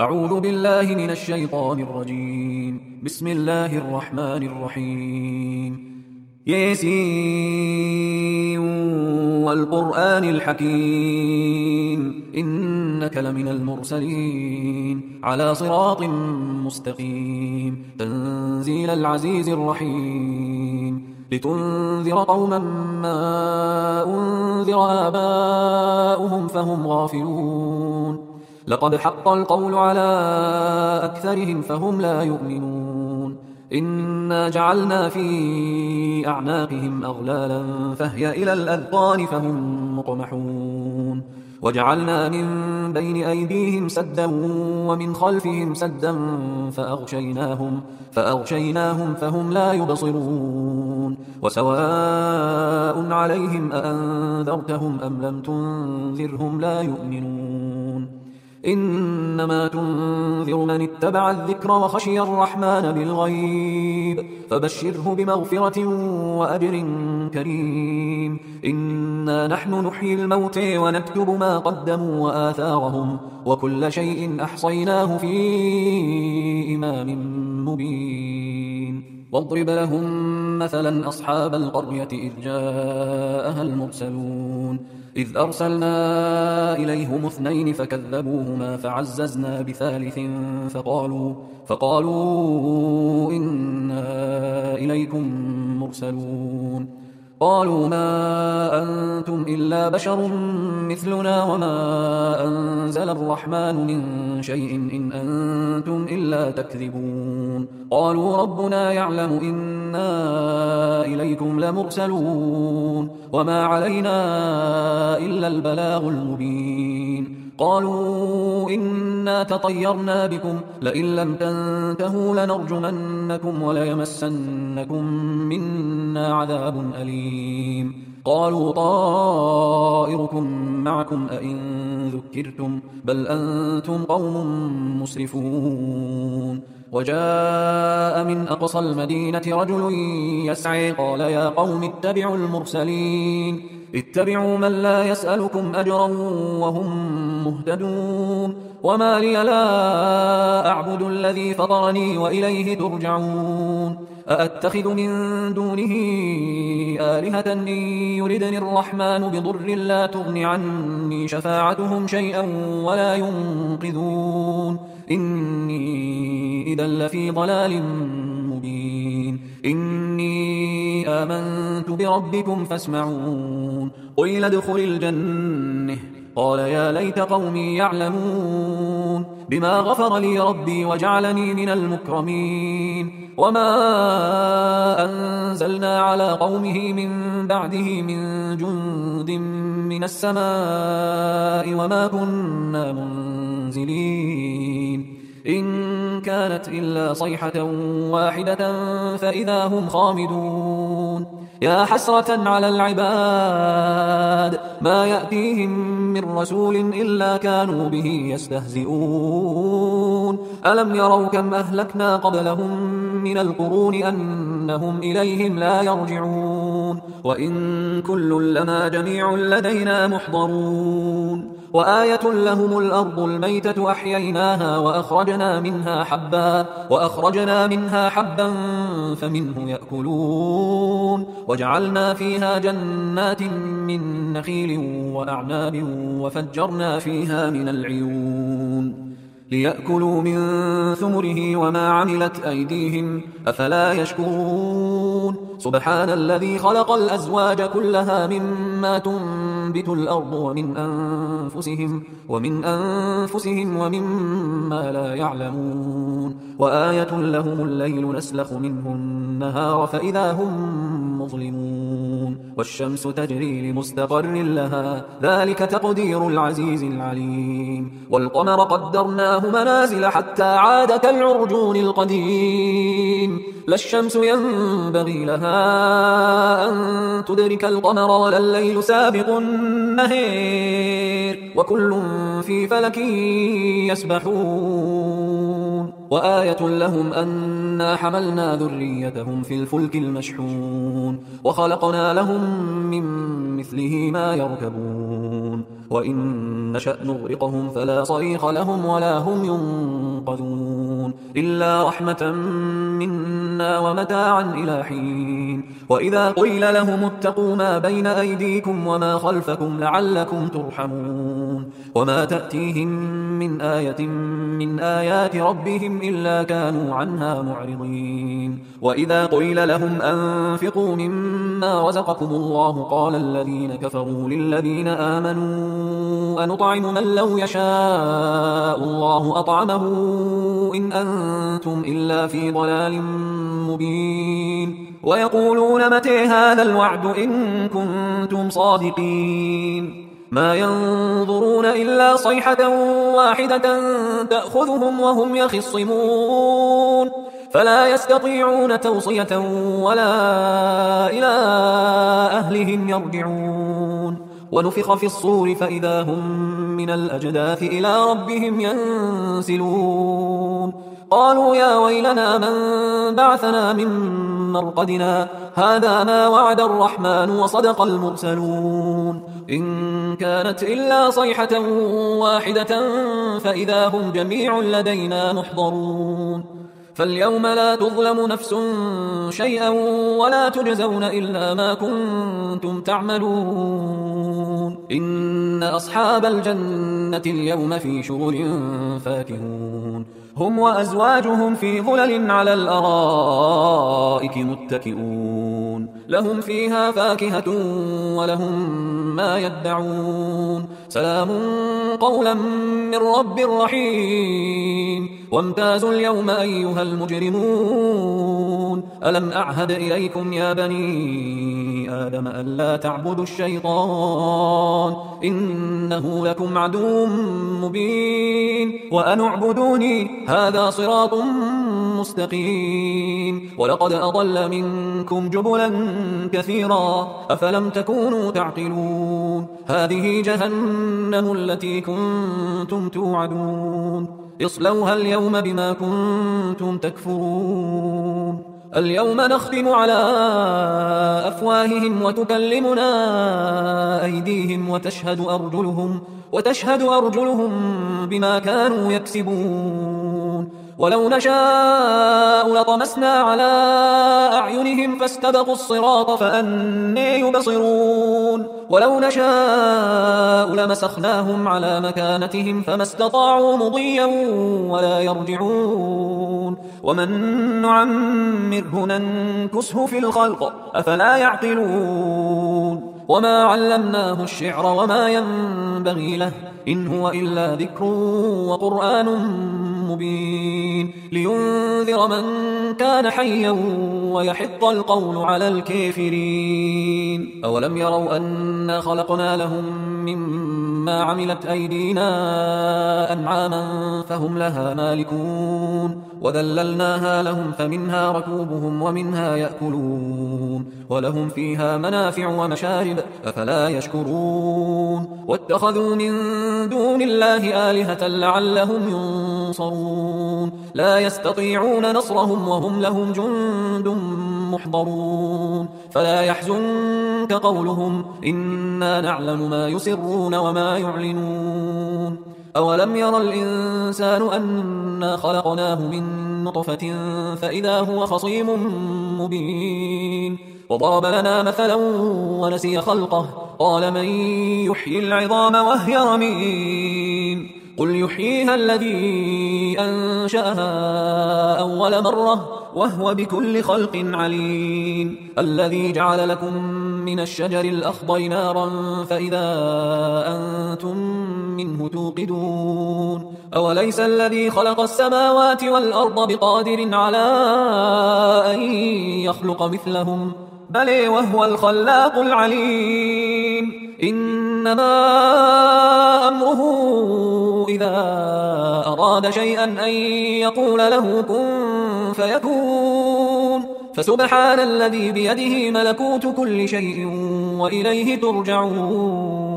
أعوذ بالله من الشيطان الرجيم. بسم الله الرحمن الرحيم. ياسين والقرآن الحكيم إنك لمن المرسلين على صراط مستقيم تنزيل العزيز الرحيم لتنذر قوما ما أنذر آباؤهم فهم غافلون لقد حق القول على أكثرهم فهم لا يؤمنون إنا جعلنا في أعناقهم أغلالا فهي إلى الأذقان فهم مقمحون وجعلنا من بين أيديهم سدا ومن خلفهم سدا فأغشيناهم فهم لا يبصرون وسواء عليهم أأنذرتهم أم لم تنذرهم لا يؤمنون إنما تنذر من اتبع الذكر وخشي الرحمن بالغيب فبشره بمغفرة وأجر كريم إنا نحن نحيي الموتى ونكتب ما قدموا وآثارهم وكل شيء أحصيناه في إمام مبين واضرب لهم مثلا أصحاب القرية إذ جاءها المرسلون إذ أرسلنا إليهم 2 فكذبوهما فعززنا بثالث فقالوا إنا إليكم مرسلون قالوا ما أنتم إلا بشر مثلنا وما أنزل الرحمن من شيء إن أنتم إلا تكذبون قالوا ربنا يعلم إنا إليكم لمرسلون وما علينا إلا البلاغ المبين قالوا إنا تطيرنا بكم لئن لم تنتهوا لنرجمنكم وليمسنكم منا عذاب أليم قالوا طائركم معكم أئن ذكرتم بل أنتم قوم مسرفون وجاء من أقصى المدينة رجل يسعى قال يا قوم اتبعوا المرسلين اتبعوا من لا يسألكم أجرا وهم مهتدون وما لي لا أعبد الذي فطرني وإليه ترجعون أأتخذ من دونه آلهة إن يردني الرحمن بضر لا تغن عني شفاعتهم شيئا ولا ينقذون إني إذا لفي ضلال مبين إني آمنت بربكم فاسمعون قيل ادخل الجنة قال يا ليت قومي يعلمون بما غفر لي ربي وجعلني من المكرمين وما أنزلنا على قومه من بعده من جند من السماء وما كنا منزلين إن كانت إلا صيحة واحدة فإذا هم خامدون يا حسرة على العباد ما يأتيهم من رسول إلا كانوا به يستهزئون ألم يروا كم أهلكنا قبلهم من القرون أنهم إليهم لا يرجعون وإن كل لما جميع لدينا محضرون وآية لهم الأرض الميتة أحييناها وأخرجنا منها حبا فمنه يأكلون وجعلنا فيها جنات من نخيل وأعناب وفجرنا فيها من العيون ليأكلوا من ثمره وما عملت أيديهم أفلا يشكرون سبحان الذي خلق الأزواج كلها مما تنبت الأرض ومن أنفسهم ومما لا يعلمون وآية لهم الليل نسلخ منه النهار فإذا هم مظلمون والشمس تجري لمستقر لها ذلك تقدير العزيز العليم والقمر قدرناه منازل حتى عاد كالعرجون القديم لا الشمس ينبغي لها أن تدرك القمر ولا الليل سابق النهار وكل في فلك يسبحون وآية لهم أنا حملنا ذريتهم في الفلك المشحون وخلقنا لهم من مثله ما يركبون وإن نشأ نغرقهم فلا صريخ لهم ولا هم ينقذون إلا رحمة منا ومتاعا إلى حين وإذا قيل لهم اتقوا ما بين أيديكم وما خلفكم لعلكم ترحمون وما تأتيهم من آية من آيات ربهم إلا كانوا عنها معرضين وإذا قيل لهم أنفقوا مما رزقكم الله قال الذين كفروا للذين آمنوا أنطعم من لو يشاء الله أطعمه إن أنتم إلا في ضلال مبين ويقولون متى هذا الوعد إن كنتم صادقين ما ينظرون إلا صيحة واحدة تأخذهم وهم يخصمون فلا يستطيعون توصية ولا إلى أهلهم يرجعون ونفخ في الصور فإذا هم من الأجداث إلى ربهم ينسلون قالوا يا ويلنا من بعثنا من مرقدنا هذا ما وعد الرحمن وصدق المرسلون إن كانت إلا صيحة واحدة فإذا هم جميع لدينا محضرون فاليوم لا تظلم نفس شيئا ولا تجزون إلا ما كنتم تعملون إن أصحاب الجنة اليوم في شغل فاكهون هم وأزواجهم في ظلل على الأرائك متكئون لهم فيها فاكهة ولهم ما يدعون سلام قولا من رب رحيم وامتازوا اليوم أيها المجرمون ألم أعهد إليكم يا بني آدم ألا تعبدوا الشيطان إنه لكم عدو مبين وأن اعبدوني هذا صراط مستقيم ولقد أضل منكم جبلا كثيرا أفلم تكونوا تعقلون هذه جهنم التي كنتم توعدون اصلوها اليوم بما كنتم تكفرون اليوم نختم على أفواههم وتكلمنا أيديهم وتشهد أرجلهم بما كانوا يكسبون ولو نشاء لطمسنا على أعينهم فاستبقوا الصراط فأني يبصرون ولو نشاء لمسخناهم على مكانتهم فما استطاعوا مضيا ولا يرجعون ومن نعمره ننكسه في الخلق أفلا يعقلون وما علمناه الشعر وما ينبغي له إن هو إلا ذكر وقرآن مبين لينذر من كان حيا ويحق القول على الكافرين أولم يروا أنا خلقنا لهم مما عملت أيدينا أنعاما فهم لها مالكون وذللناها لهم فمنها ركوبهم ومنها يأكلون ولهم فيها منافع ومشارب أفلا يشكرون واتخذوا من دون الله آلهة لعلهم ينصرون لا يستطيعون نصرهم وهم لهم جند محضرون فلا يحزنك قولهم إنا نعلم ما يسرون وما يعلنون أولم ير الإنسان أنا خلقناه من نطفة فإذا هو خصيم مبين وضرب لنا مثلا ونسي خلقه قال من يحيي العظام وهي رميم قل يحييها الذي أنشأها أول مرة وهو بكل خلق عليم الذي جعل لكم من الشجر الأخضر نارا فإذا أنتم منه توقدون أوليس الذي خلق السماوات والأرض بقادر على أن يخلق مثلهم بل وهو الخلاق العليم إنما أمره إذا أراد شيئا أن يقول له كن فيكون فسبحان الذي بيده ملكوت كل شيء وإليه ترجعون